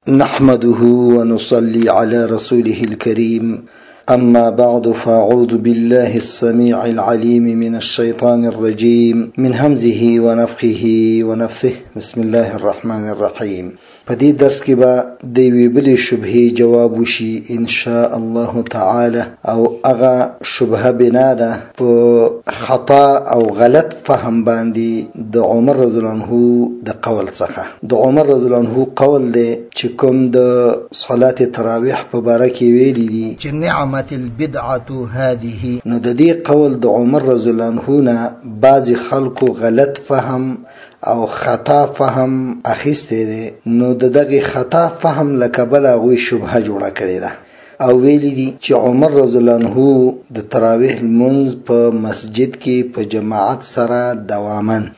نحمده ونصلي على رسوله الكريم. أما بعد، فأعوذ بالله السميع العليم من الشيطان الرجيم من همزه ونفخه ونفثه. بسم الله الرحمن الرحيم. په دې درس کې به د یوې بلې شبهې جواب وشي ان شاء الله تعالی، او هغه شبهه بنا ده په خطا او غلط فهم باندې د عمر رضی الله عنه د قول څخه. د عمر رضی الله عنه قول دی چې کوم د صلات تراویح په باره کې ویلي دي چې نعمت البدعه هذه، نو د دې قول د عمر رضی الله عنه نه بعض خلکو غلط فهم او خطا فهم اخیسته دي. نو دغه خطا فهم لکبل غوي شبهه جوړه کړې ده او ویلي دي چې عمر رضی الله عنه د تراویح المنځ په مسجد کې په جماعت سره دوامن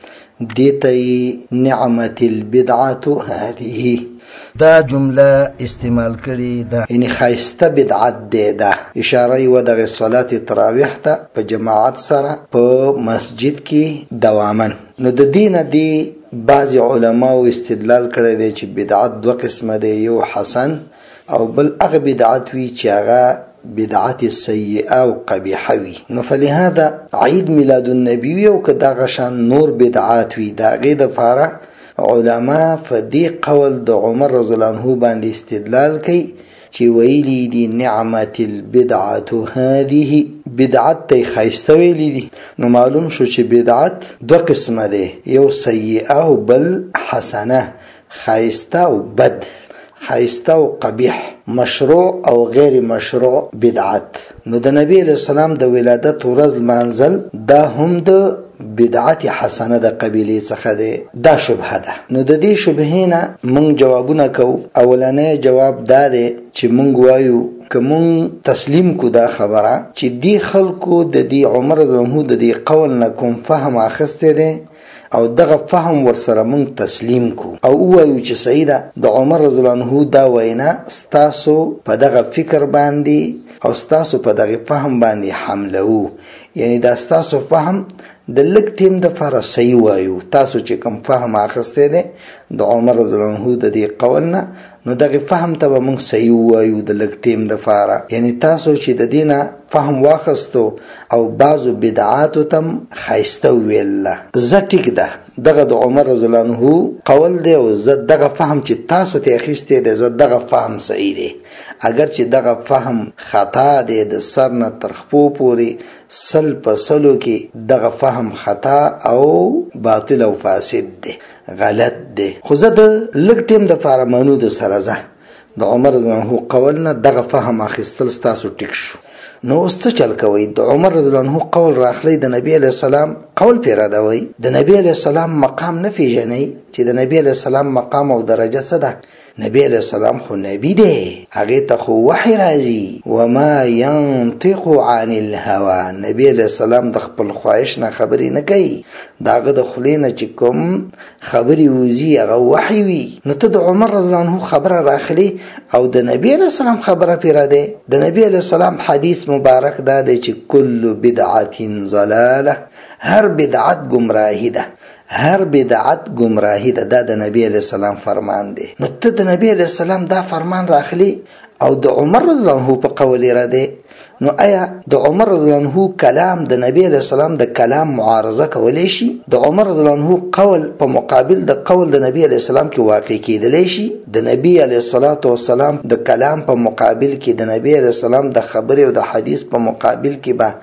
دیته نعمت البدعه هذه دا جمله استعمال کړي ده، یعنی خایسته بدعت دی. ده اشاره و دغه صلات تراویح ته په جماعت سره په مسجد کې دوامن. نو د دینه دی بعض علماء استدلال کړی دی چې بدعت دو قسمه دی، یو حسن او بل هغه بدعت وی چې هغه بدعت سیئه او قبیحه وی. نو فلهذا عید میلاد النبی او که دغه شان نور بدعات وی، دغه د فاره علماء فدی قول د عمر رضی الله عنه باندې استدلال کوي چې ویلی دی نعمت البدعه هذه، بدعت ته خیسته ویلی دی. نو معلوم شو چې بدعت دو قسمه ده، یو سیئه او بل حسنه، خیسته او بد، خیسته او قبیح، مشروع او غیر مشروع بدعت. نو د نبی علیہ السلام د ولادت ورځ منزل دا هم د بدعت حسنه د قبیله څخه ده. دا شبهه ده. نو د دې شبهې نه مونږ جوابونه کوو. اولنې جواب دا دی چې مونږ وایو که مونږ تسلیم کو دا خبره چې دی خلکو د دې عمر رضی الله عنه د دې قول نه کوم فهم اخسته ده او دغه فهم ورسره مونږ تسلیم کو او وایو چې سیده د عمر رضی الله عنه دا وینا ستاسو په دغه فکر باندې او ستاسو په دغه فهم باندې حمله وو، یعنی دا ستاسو فهم د لک ټیم د فارسی وایو. تاسو چې کوم فهم اخسته ده د عمر رضی الله عنه د دې قول نه، نو دغه فهم ته موږ صحیح وایو د لک ټیم د فاره، یعنی تاسو چې د دینه فهم واخستو او بعضو بدعاتو تم خیسته ویل زه ټیک ده دغه د عمر رضی الله عنه قول دی او زه دغه فهم چې تاسو ته اخیسته ده زه دغه فهم صحیح دی. اگر چې دغه فهم خطا دی د سر نه تر خپو پورې سل په سلو کې دغه فهم خطا او باطل او فاسد دی، غلط دی. خو زه د لږ ټیم د پاره منو د سره زه د عمر رضی الله عنه قول نه دغه فهم اخیستل ستاسو ټیک شو. نو اوس څه چل کوئ؟ د عمر رضی الله عنه قول راخلی د نبی علیہ السلام قول پیرادوئ، د نبی علیہ السلام مقام نه پیژنئ چې د نبی علیہ السلام مقام او درجه څه ده. نبی علیہ السلام خو نبی دی، هغه ته خو وحی راځي، وما ينطق عن الهوى. نبی علیہ السلام د خپل خواهش نه خبرې نه کوي، داغه د خلینه چې کوم خبرې وزي هغه وحی وي. نو ته د عمر رضی الله عنه خبره راخلی او د نبی علیہ السلام خبره پیراده. د نبی علیہ السلام حدیث مبارک دا دی چې کل بدعت ضلاله، هر بدعت گمراهی ده، هر بدعت گمراهی ده. دا د نبی علیہ السلام فرمان دی. نو ته د نبی علیہ السلام دا فرمان راخلی او د عمر رضی الله عنه په قول را دی. نو آیا د عمر رضی الله عنه کلام د نبی علیہ السلام د کلام معارضه کولی شي؟ د عمر رضی الله عنه قول په مقابل د قول د نبی علیہ السلام کې واقع کېدلی شي؟ د نبی علیہ الصلوۃ والسلام د کلام په مقابل کې د نبی علیہ السلام د خبره او د حدیث په مقابل کې به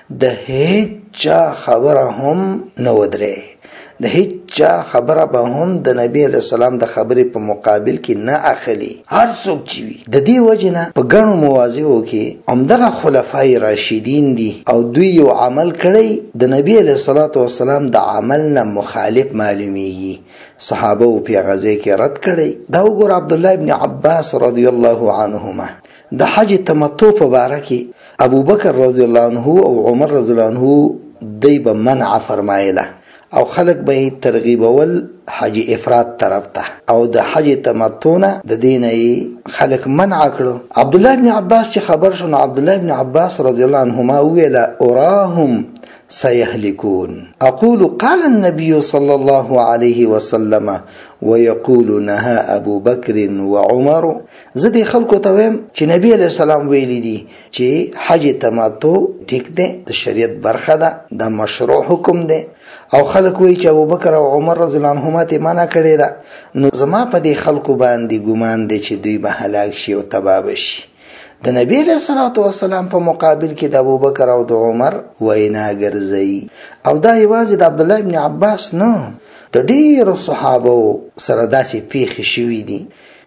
د هیڅ خبره هم نه ودرې، د هیڅ خبره به هم د نبی علیہ السلام د خبرې په مقابل کې نه اخلي، هر څوک چې وي. د دې وجه نه په ګڼو مواضعو کې همدغه خلفای راشدین دي او دوی یو عمل کړی د نبی علیہ الصلوۃ والسلام د عمل نه مخالف معلومیږي. صحابه او پیغازه کې رد کړی. دا وګور عبد الله ابن عباس رضی الله عنهما د حج تمتع په باره کې ابو بکر رضی الله عنه او عمر رضی الله عنه دی به منع فرمایله او خلق به ترغیب اول حج افراد طرف ته او د حج تمتع نه د دینه خلق منع کړو. عبد الله ابن عباس چې خبر شو، عبد الله ابن عباس رضی الله عنهما ویل اراهم سيهلكون. أقول قال النبي صلى الله عليه وسلم ويقول نهى ابو بكر وعمر. زه دې خلکو ته وایم چې نبی علیہ السلام ویلي دي چې حج تمتع ټیک دی، د شریعت برخه ده، د مشروع حکم دی، او خلک وایي چې ابوبکر او عمر رضی الله عنهما ته منع کړی ده. نو زما په دې خلکو باندې ګمان دی چې دوی به هلاک شي او تباه شي. د نبی علیہ الصلوۃ والسلام په مقابل کې د ابوبکر او د عمر وینا ګرځي. او دا یوازې د عبد الله ابن عباس نه، د ډیرو صحابه سره داسې پیښې شوي دي.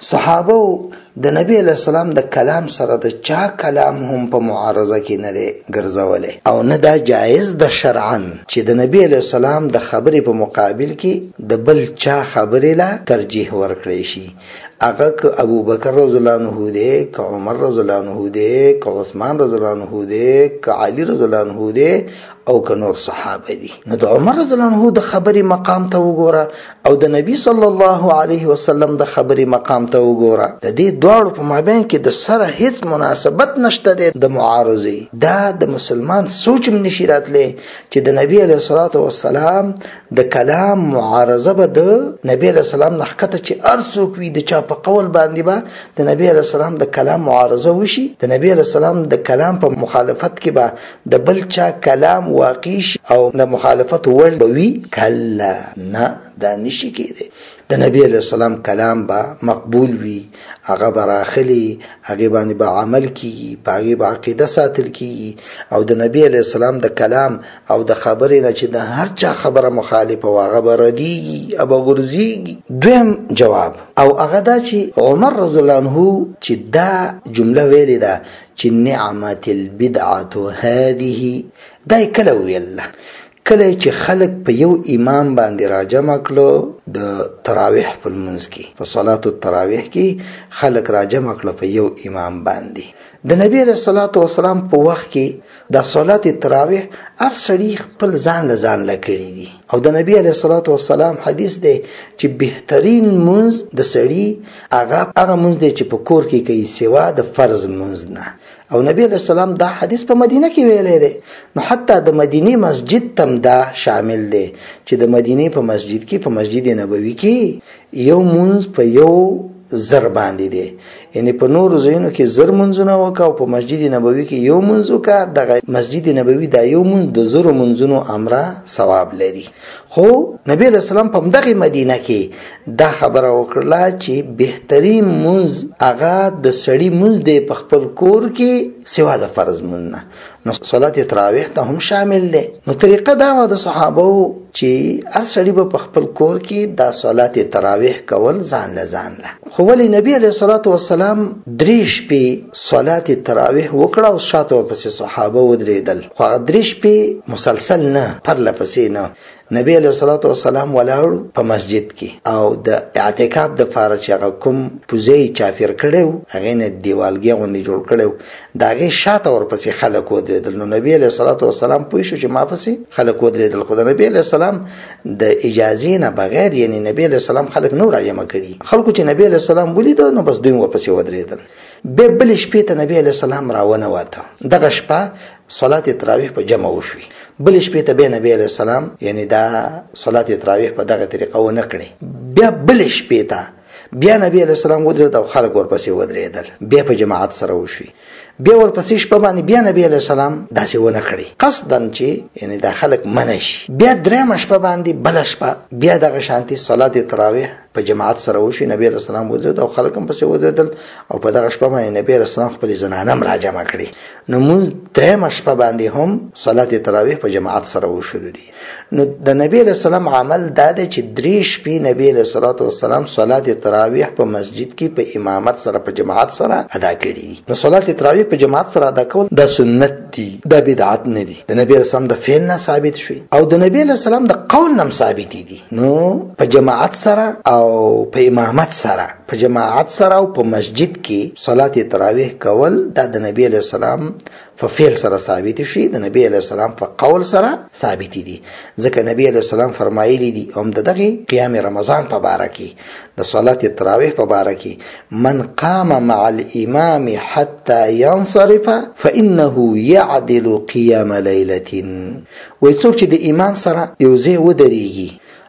صحابه د نبی علیہ السلام د کلام سره د چا کلام هم په معارضه کې نه دی ګرځولې، او نه دا جایز د شرعاً چې د نبی علیہ السلام د خبرې په مقابل کې د بل چا خبرې لا ترجیح ورکړی شي. هغه که ابو بکر رضی الله عنه دی، که عمر رضی الله عنه دی، که عثمان رضی الله عنه دی، که علی رضی الله عنه دی، او که نور صحابه دي. نو د عمر رضی الله عنه د خبرې مقام ته وګوره او د نبی صلی الله علیه وسلم د خبرې مقام ته وګوره. د دې دواړو په مابین کې د سره هیڅ مناسبت نشته د معارضه. دا د مسلمان سوچ هم نشي راتلی چې د نبی علیه الصلاۃ والسلام د کلام معارضه به د نبی علیه السلام نه ښکته چې هر څوک وي د چا په قول باندې به د نبی علیه السلام د کلام معارضه وشي، د نبی علیه السلام د کلام په مخالفت کې به د بل چا کلام واقع او د مخالفت وړ وي. کله نه، دا نشي کېدی. د نبی علیہ السلام کلام با مقبول وي، هغه براخلی، هغه باندې با عمل کیږي، هغه با عقیده ساتل کیږي. او د نبی علیہ السلام د کلام او د خبرې نه چې د هر چا خبره مخالفه واغه بردیږي ابا غرزیږي. دویم جواب او هغه دا چې عمر رضی الله عنه چې دا جمله ویلې ده چې نعمت البدعه هذه، دا کله ویل کله چې خلق په یو امام باندې راجمع کړو د تراویح په منځ کې، په صلات التراویح کې خلق راجمع کړو په یو امام باندې. د نبی علیہ الصلوۃ والسلام په وخت کې د صلات التراویح هر سړي خپل ځان لکړي دي. او د نبی علیہ الصلوۃ والسلام حدیث دی چې بهترین منځ د سړي هغه منځ دی چې په کور کې کوي سوا د فرض منځ نه. او نبی علیہ السلام دا حدیث په مدینه کې ویلی دی. نو حتی د مدینه مسجد تم دا شامل دی چې د مدینه په مسجد کې، په مسجد نبوي کې یو منځ په یو زر باندې دی، یعنی په نور ځایونو کې زر منځونه وکړه او په مسجد نبوي کې یو منځ وکړه. د مسجد نبوي دا یو منځ د زرو منځونو امره ثواب لري. خو نبی علیہ السلام په دغه مدینه کې دا خبره وکړه چې بهترین منځ هغه د سړي منځ دی په خپل کور کې سوا د فرض منځ نه. نو صلات تراویح ته هم شامل دی. نو طریقه دا و د صحابه چې هر سړي به په خپل کور کې دا صلات تراویح کول ځان له. خو ولی نبی علیہ الصلوۃ والسلام دریش په صلات تراویح وکړه او شاته پسې صحابه ودرېدل. خو دریش په مسلسل نه، پر لپسې نه. نبی علیہ الصلوۃ والسلام ولاړ په مسجد کې او د اعتکاف د فارچ هغه کوم پوزي چافیر کړو، هغه نه دیوالګي غوندي جوړ کړو، داغه شاته ورپسې خلک ودرېدل. نو نبی علیہ الصلوۃ والسلام پوه شو چې ما پسې خلک ودرېدل. خو د نبی علیہ السلام د اجازه نه بغیر، یعنی نبی علیہ السلام خلک نور راجمع کړي. خلکو چې نبی علیہ السلام ولید نو بس دوی ورپسې ودرېدل. به بل شپې ته نبی علیہ السلام راونه واته. دغه شپه صلات تراویح په جمع وشوي. بل شپې ته به نبی علیہ السلام یعنی دا صلات تراویح په دغه طریقه ونه کړي. بیا بل شپې ته بیا نبی علیہ السلام ودرېد او خلک ورپسې ودرېدل، بیا په جماعت سره وشوي. بیا ورپسې شپه باندې بیا نبی علیہ السلام داسې ونه کړي قصدن چې یعنی دا خلک منع شي. بیا درېمه شپه باندې بل شپه بیا دغه شانتي صلات تراویح په جماعت سره وشي. نبی علیہ السلام ودرېد او خلک هم پسې ودرېدل او په دغه شپه باندې نبی علیہ السلام خپل زنانه هم راجمع کړي. نو موږ درېمه شپه باندې هم صلات تراویح په جماعت سره وشول دي. نو د نبی علیہ السلام عمل دا دی چې درې شپې نبی علیہ الصلوۃ والسلام صلات تراویح په مسجد کې په امامت سره په جماعت سره ادا کړي. نو صلات تراویح په جماعت سره ادا کول د سنت دي، د بدعت نه دي. د نبی علیہ السلام د فعل نه ثابت شوی او د نبی علیہ السلام د قول نه ثابت دي. نو په جماعت سره او په امامت سره، په جماعت سره او په مسجد کې صلات تراویح کول دا د نبی علیہ السلام په فعل سره ثابت شي، د نبی علیہ السلام په قول سره ثابت دي. ځکه نبی علیہ السلام فرمایلی دي هم دغه قیام رمضان په باره کې د صلات تراویح په باره کې من قام مع الامام حتى ينصرف فانه يعدل قيام ليله. وای څوک چې د امام سره یو ځای ودرېږي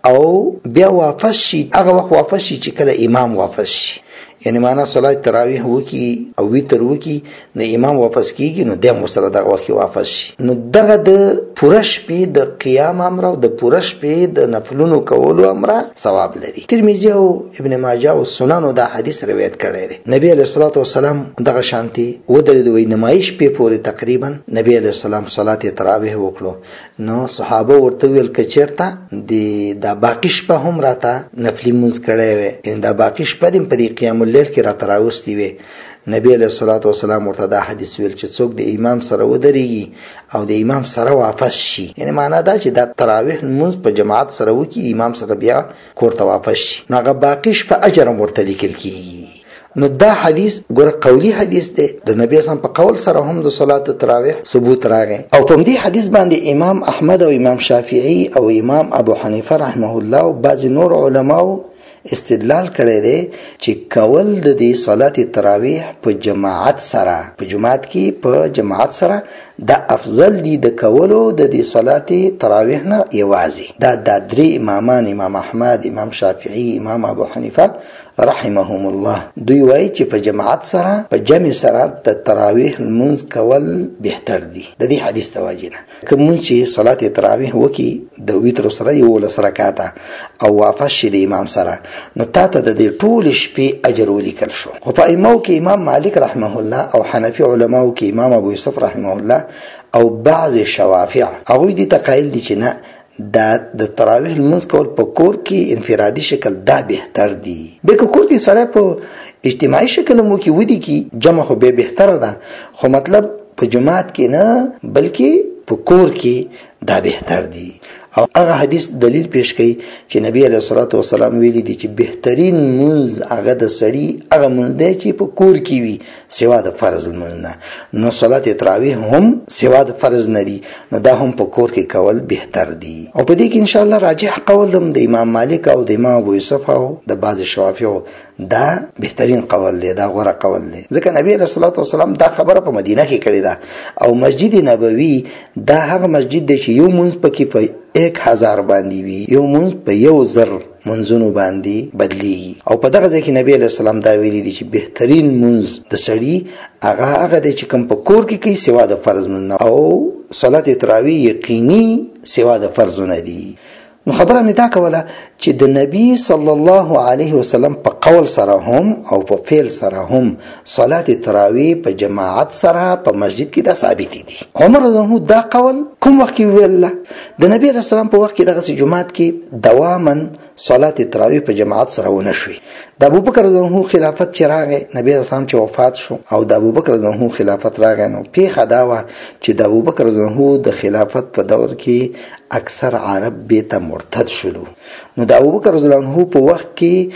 او بیا واپس شي، هغه وخت واپس شي چې کله امام واپس شي. یعنی معنا صلات تراویح وکي او وتر وکي، نو امام واپس کیږي، نو د مسله دغه وخت واپس شي. نو دغه د پوره شپې د قیام امر او د پوره شپې د نفلونو کولو امر ثواب لري. ترمذی او ابن ماجه او سنن دا حدیث روایت کړی دی. نبی علیہ الصلوۃ والسلام دغه شانتي و د دوی نمایش په پوره تقریبا نبی علیہ السلام صلات تراویح وکړو. نو صحابه ورته ویل کچرته د باقی شپه هم راته نفلی منځ کړی وي، ان دا باقی شپه د په قیام الليل کې را تراوستي وي. نبی علیہ الصلوۃ والسلام ورته دا حدیث ویل چې څوک د امام سره ودرېږي او د امام سره واپس شي، یعنی معنا دا چې د تراویح منځ په جماعت سره وکي، امام سره بیا کور ته واپس شي، نو هغه باقی شپه اجر ورته لیکل کیږي. نو دا حدیث ګوره قولی حدیث دی، د نبی اسلام په قول سره هم د صلات تراویح ثبوت راغی. او په دې حدیث باندې امام احمد او امام شافعی او امام ابو حنیفه رحمه الله او بعض نور علماو استدلال کړی دی چې کول د دې صلات تراویح په جماعت سره، په جماعت کې په جماعت سره دا افضل دی د کولو د دې صلات تراویح نه یوازې. دا د درې امامان، امام احمد، امام شافعی، امام ابو حنیفه رحمهم الله، دوی وایي چې په جماعت سره په جمع سره د تراویح المنځ کول بهتر دی د دې حدیث توجیه. کوم چې صلات تراویح وکي د وتر سره یو لس رکعاته او واپس شي د امام سره، نو تاته د دې ټول شپې اجر ولیکل شو. خو په ائمه کې امام مالک رحمه الله او حنفي علماو کې امام ابو یوسف رحمه الله او بعض شوافع هغوی دي تقایل دي چې نه، دا د تراویح المنځ کول په کور کې انفرادي شکل دا بهتر دی. به که کور کې سړی په اجتماعي شکل مو کې ودی کی جمع خو به بهتر ده، خو مطلب په جماعت کې نه بلکې په کور کې دا بهتر دی. او هغه حدیث دلیل پیش کوي چې نبی علیہ الصلوۃ والسلام ویلي دي چې بهترین منځ هغه د سړی هغه منځ دی چې په کور کې وي سوا د فرض منځ نه. نو صلات تراویح هم سوا د فرض نه دي، نو دا هم په کور کې کول بهتر دي. او په دې کې ان شاء الله راجح قول هم د امام مالک او د امام ابو یوسف او د بعض شوافیو دا بهترین قول دی، دا غوره قول دی. ځکه نبی علیہ الصلوۃ والسلام دا خبره په مدینه کې کړې ده، او مسجد نبوي دا هغه مسجد دی چې یو منځ پکې په 1000 باندې وي، یو منځ په 1000 منځونو باندې بدلیږي. او په دغه ځای کې نبی علیہ السلام دا ویلي دي چې بهترین منځ د سړي هغه دی چې کوم په کور کې کوي سوا د فرض نه، او صلات تراویح یقیني سوا د فرض نه دي. نو خبره مې دا کوله چې د نبی صلی الله علیه وسلم په قول سره هم او په فعل سره هم صلات تراویح په جماعت سره په مسجد کې دا ثابت دي. عمر رضی الله دا قول کوم وخت کې ویل؟ د نبی رسول الله په وخت کې دغه جماعت کې دواما صلات تراویح په جماعت سره ونه شوي. د ابوبکر رضی الله خلافت چې راغی، نبی رسول الله چې وفات شو او د ابوبکر رضی الله خلافت راغی، نو پیښه دا وه چې د ابوبکر رضی الله د خلافت په دور کې اکثر عرب بیت مرتد شلو. نو د ابوبکر رضی الله عنه په وخت کې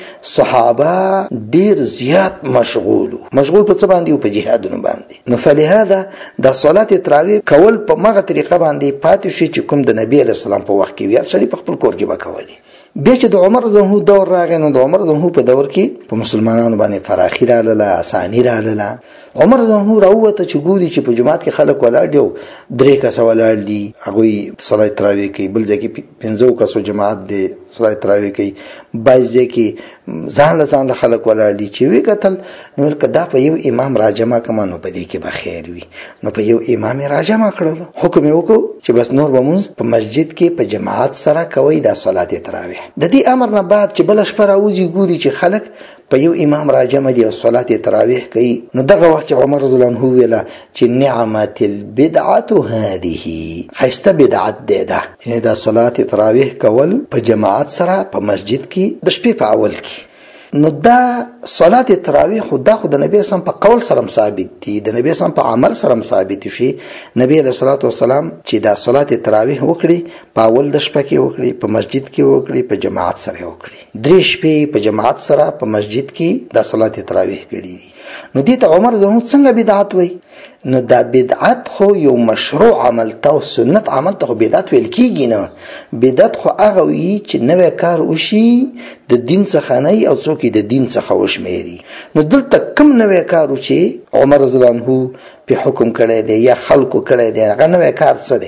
صحابه ډیر زیات مشغول په څه باندې او په جهادونو باندې. نو فلهذا د صلات تراویح کول په مغه طریقه باندې پاتې شي چې کوم د نبی علیہ السلام په وخت کې ویل سړي په خپل کور کې وکولي. بیا چې د عمر رضی الله دور راغی، نو د عمر رضی الله په دور کې په مسلمانانو باندې فراخي رااله، اسانی رااله. عمر رضی الله راوته چې ګوري چې په جماعت کې خلک ولاړ دي، 3 کس ولاړ دي، هغه صلات تراویح کوي، بل ځکه 15 کسو جماعت دی صلات تراویح کوي، بعض ځکه ځان له خلک ولاړ دي. چې وی قتل نو کدا په یو امام راجمع کما، نو په دې کې به خیر وي. نو په یو امام راجمع کړل، حکم یې وکړو چې بس نور به موږ په مسجد کې په جماعت سره کوي دا صلات تراویح. د دې امر نه بعد چې بل شپه راوځي ګوري چې خلک په یو امام راجمع دي او صلات تراویح کوي، نو دغه وخت عمر رضی الله عنه ویلا چې نعمت البدعه هذه، خیسته بدعت دی دا، یعنی دا صلات تراویح کول په جماعت سره په مسجد کې د شپې په اول کې. نو دا صلات تراویح خدا د نبی اسلام په قول سره ثابت دي، د نبی اسلام په عمل سره ثابت شي. نبی علیہ الصلوۃ والسلام چې دا صلات تراویح وکړي په اول د شپې کې وکړي، په مسجد کې وکړي، په جماعت سره وکړي. 3 شپې په جماعت سره په مسجد کې دا صلات تراویح کړي دي. نو دې ته عمر زموږ څنګه بدعت وای؟ نو دا بدعت خو یو مشروع عمل ته او سنت عمل ته بدعت ویل کیږي نه. بدعت خو هغه وی چې نوې کار وشي د دین څخه نه او څوک د دین څخه وشمېري. نو دلته کوم نوې کار چې عمر رضی الله عنه په حکم کړی دی یا خلکو کړی دی، هغه نوې کار څه دی؟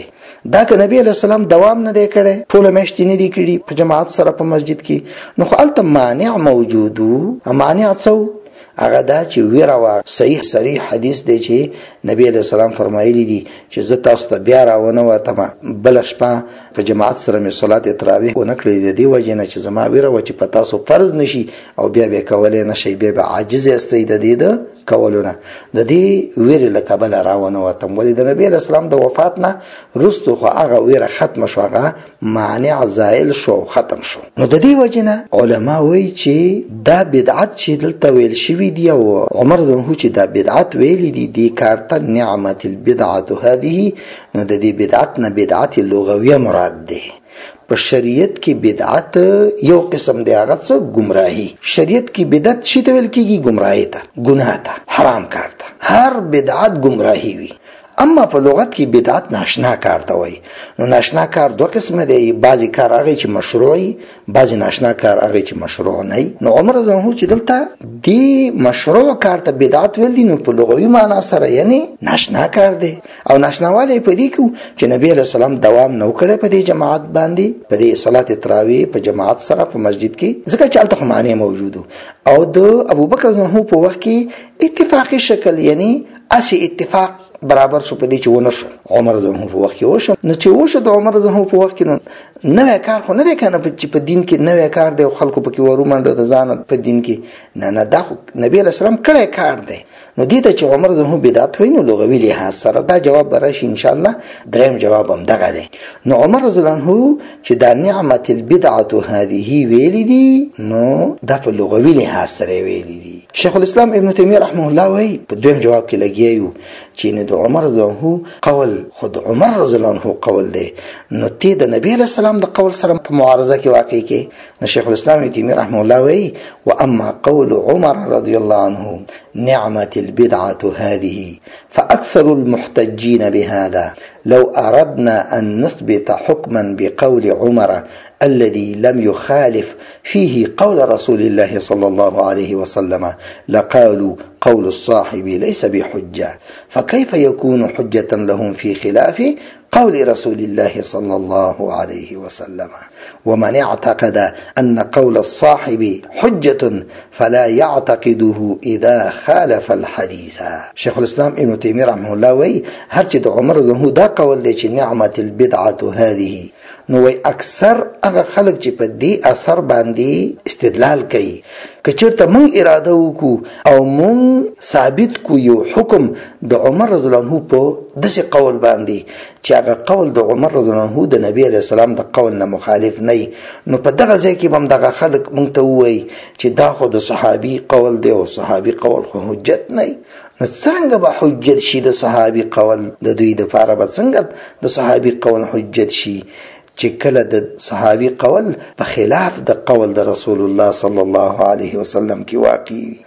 دا که نبی علیہ السلام دوام نه دی کړی، ټوله میاشتې نه دی کړي په جماعت سره په مسجد کې، نو خو هلته مانع موجود و. مانع څه هغه دا چې ویره وا. صحیح صریح حدیث دی چې نبی علیہ السلام فرمایلی دي چې زه تاسو ته بیا راونه وتم، بل شپه په جماعت سره مې صلات تراویح ونه کړې د دې وجې نه چې زما ویره و چې په تاسو فرض نشي او بیا به کولای نشئ، بیا به عاجز یاستئ د دې د کولونه. د دې ویرې له کبله راونه وتم. ولې د نبی علیہ السلام د وفات نه وروسته خو هغه ویره ختم شو، هغه مانع زائل شو، ختم شو. نو د دې وجې نه علما وایي چې دا بدعت چې دلته ویل شوي دي او عمر رضی چې دا بدعت ویلي دي، دې کار ته نعمت البدعة هذه، نو د دې بدعت نه بدعت لغویه مراد ده. په شریعت کې بدعت یو قسم دی، هغه څه گمراهی. شریعت کې بدعت شي ته ویل کېږي گمراهی ته، ګناه ته، حرام کار ته. هر بدعت گمراهی وي. اما په لغت کې بدعت ناشنا کار ته وایي. نو ناشنا کار دوه قسمه دی، بعضی کار هغه چې مشروعي، بعضی ناشنا کار هغه چې مشروع نه. نو عمر رضی الله عنه چې دلته دی مشروع کار ته بدعت ویل دي، نو په لغوي معنا سره یعنی ناشنا کار دی. او ناشناوالی په دې کې چې نبی علیہ السلام دوام نو کړی په دې جماعت باندې، په دې صلات تراویح په جماعت سره په مسجد کې، ځکه چې هلته معنی موجود او د ابوبکر رضی الله عنه په وخت کې اتفاقی شکل یعنی اسی اتفاق برابر شو په دې چې ونه شو. عمر رضی الله عنه په وخت کې وشو. نو چې وشو د عمر رضی الله عنه په وخت کې نوې کار خو نه دی کنه چې په دین کې نوې کار دی او خلکو پکې ورومنډه د ځان په دین کې، نه دا خو نبی علیہ السلام کړی کار دی. نو دې ته چې عمر رضی الله عنه بدعت وایي، نو لغوي لحاظ سره دا جواب به راشي ان شاء الله. دریم جواب هم دغه دی. نو عمر رضی الله عنه چې دا نعمت البدعة هذه ویلي دي، نو دا په لغوي لحاظ سره ویلي دي. شیخ الاسلام ابن تیمیه رحمه الله وایي په دویم جواب کې لګیایو چې نه د عمر رضی الله عنه قول خود عمر رضی الله عنه قول دی، نو تی د نبی علیہ السلام د قول سره په معارضه کې واقع کې. نو شیخ الاسلام ابن تیمیه رحمه الله وایي واما قول عمر رضی الله عنه نعمت البدعة هذه فأكثر المحتجين بهذا لو أردنا أن نثبت حكما بقول عمر الذي لم يخالف فيه قول رسول الله صلى الله عليه وسلم لقالوا قول الصاحب ليس بحجة، فكيف يكون حجة لهم في خلاف قول رسول الله صلى الله عليه وسلم؟ ومن اعتقد أن قول الصاحب حجة فلا يعتقده إذا خالف الحديث. شيخ الإسلام ابن تيمية رحمه الله وي هر چې د عمر رضی دا قول دی چې نعمت البدعة هذه، نو وی اکثر هغه خلک چې په دې اثر باندې استدلال کوي. که چېرته مونږ اراده وکړو او مونږ ثابت کو یو حکم د عمر رضی الله عنه په داسې قول باندې چې هغه قول د عمر رضی الله عنه د نبی علیه السلام د قول نه مخالف نه، نو په دغه ځای کې به هم دغه خلک مونږ ته ووایي چې دا خو د صحابي قول دی او صحابي قول خو حجت نه. نو څنګه به حجت شي د صحابي قول؟ د دوی دپاره به څنګه د صحابي قول حجت شي چې کله د صحابي قول په خلاف د قول د رسول الله صلی الله علیه وسلم کې واقع وي؟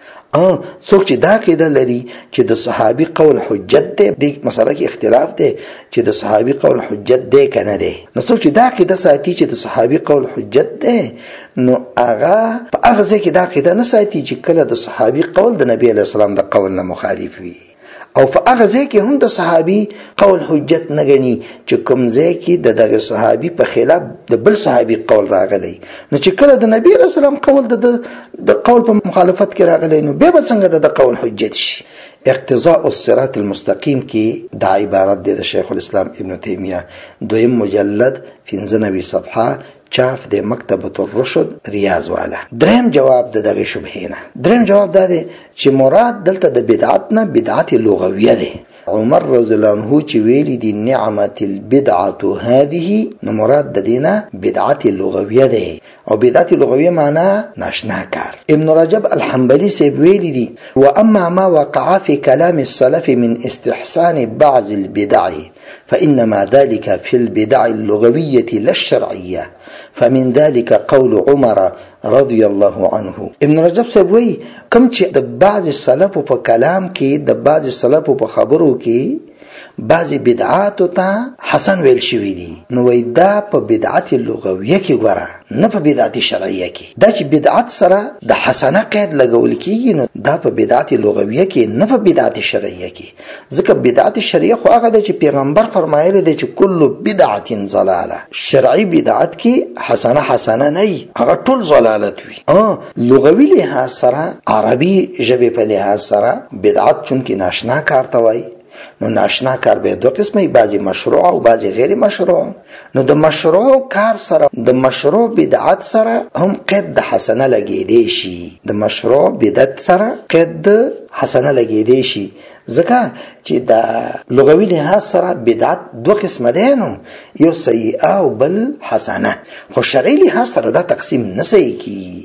څوک چې دا قاعده لري چې د صحابي قول حجت دی، د مسله کې اختلاف دی چې د صحابي قول حجت دی کنه دی. نو څوک چې دا قاعده ساتي چې د صحابي قول حجت دی، نو هغه په هغه ځای کې دا قاعده نه ساتي چې کله د صحابي قول د نبی علیه السلام د قول نه مخالف وي، او په هغه ځای کې هم د صحابي قول حجت نه ګڼي چې کوم ځای کې د دغه صحابي په خلاف د بل صحابي قول راغلی. نو چې کله د نبی علیه السلام قول د قول په مخالفت کې راغلی، نو بیا به څنګه د قول حجت شي؟ اقتضاء الصراط المستقیم کې دا عبارت دی د شیخ الاسلام ابن تیمیه، دویم مجلد 95 صفحه، چاف د مکتبۃ الرشد ریاض والا. دریم جواب د دغه شبهه نه، دریم جواب دا دی چې مراد دلته د بدعت نه بدعت لغویه ده. عمر رضی الله عنه چې ویلي دي نعمت البدعة هذه، نو مراد د دینه بدعت لغویه ده، او بدعت لغویه معنا ناشنا کار. ابن رجب الحنبلی سی ویلي دي واما ما وقع في كلام السلف من استحسان بعض البدع فإنما ذلك في البدع اللغوية لا الشرعية، فمن ذلك قول عمر رضي الله عنه. ابن رجب سبوي کم چې د بعض سلف په کلام کې، د بعض سلف په خبرو کې بعضی بدعات ته حسن ویل شوی دي نو وای دا په بدعت لغویه کې ګوره نه په بدعت شرعیه کې دا چې بدعت سره د حسنه قید لګول کیږي نو دا په بدعت لغویه کې نه په بدعت شرعیه کې ځکه بدعت شرعیه خو هغه د چې پیغمبر فرمایلی دی چې کل بدعت ضلاله شرعي بدعت کې حسنه نه هغه ټول ضلالت وي لغوي لحاظ سره عربي ژبې په لحاظ سره بدعت چون کې ناشنا کار ته وایي نو ناشنا کار به دو قسمه بعضی مشروع او بعضی غیر مشروع نو د مشروع کار سره د مشروع بدعت سره هم قید د حسنه لګیدي شي د مشروع بدعت سره قید د حسنه لګیدي شي ځکه چې د لغوي لحاظ سره بدعت دو قسمه ده نو یو سیئه او بل حسنه خو شرعي لحاظ سره دا تقسیم نه صحیح کی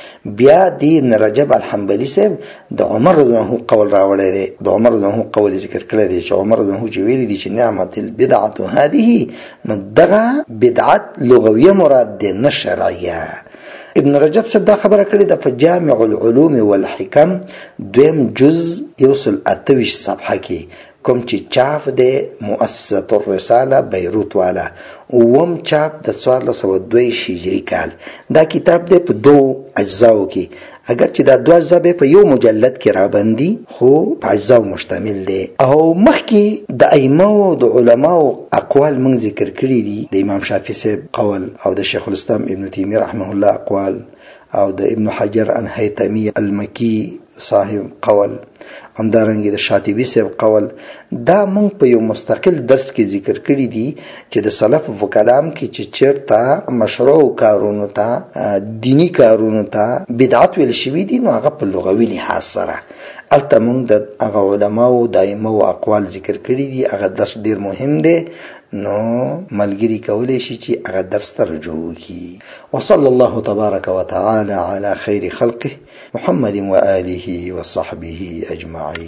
بیا دی ابن رجب الحنبلی صاحب د عمر رضی الله عنه قول راوړی دی د عمر رضی الله عنه قول ذکر کړی دی چې عمر رضی الله عنه چې ویلي دي چې نعمت البدعه هذه نو دغه بدعت لغویه مراد دی نه شرعیه ابن رجب صاحب دا خبره کړې ده په جامع العلوم والحکم دویم جز یوصل 28 صفحه کې کوم چې چاپ دی مؤسسه الرساله بیروت والا وم چاپ د 1402 هجری کال دا کتاب دی په دو اجزاو کې اگر چې دا دو اجزا به په یو مجلد کې رابندي خو په اجزاو مشتمل دی او مخکې د ائمه د علماو اقوال من ذکر کړي دي د امام شافعي صاحب قول او د شیخ الاسلام ابن تیمیه رحمه الله اقوال او د ابن حجر الهیثمی المکی صاحب قول همدارنګه د شاطبی صاحب قول دا مونږ په یو مستقل درس کې ذکر کړی دي چې د سلف و کلام کې چې چیرته مشروع کارونو ته دینی کارونو ته بدعت ویل شوی دي نو هغه په لغوي لحاظ سره البته مونږ د هغه علماو دایمه او اقوال ذکر کړی دي هغه درس ډیر مهم دی نو ملګری کولای شي چې هغه درس ته رجوع وکړي وصلی الله تبارک وتعالى على خير خلقه محمد وآله وصحبه أجمعين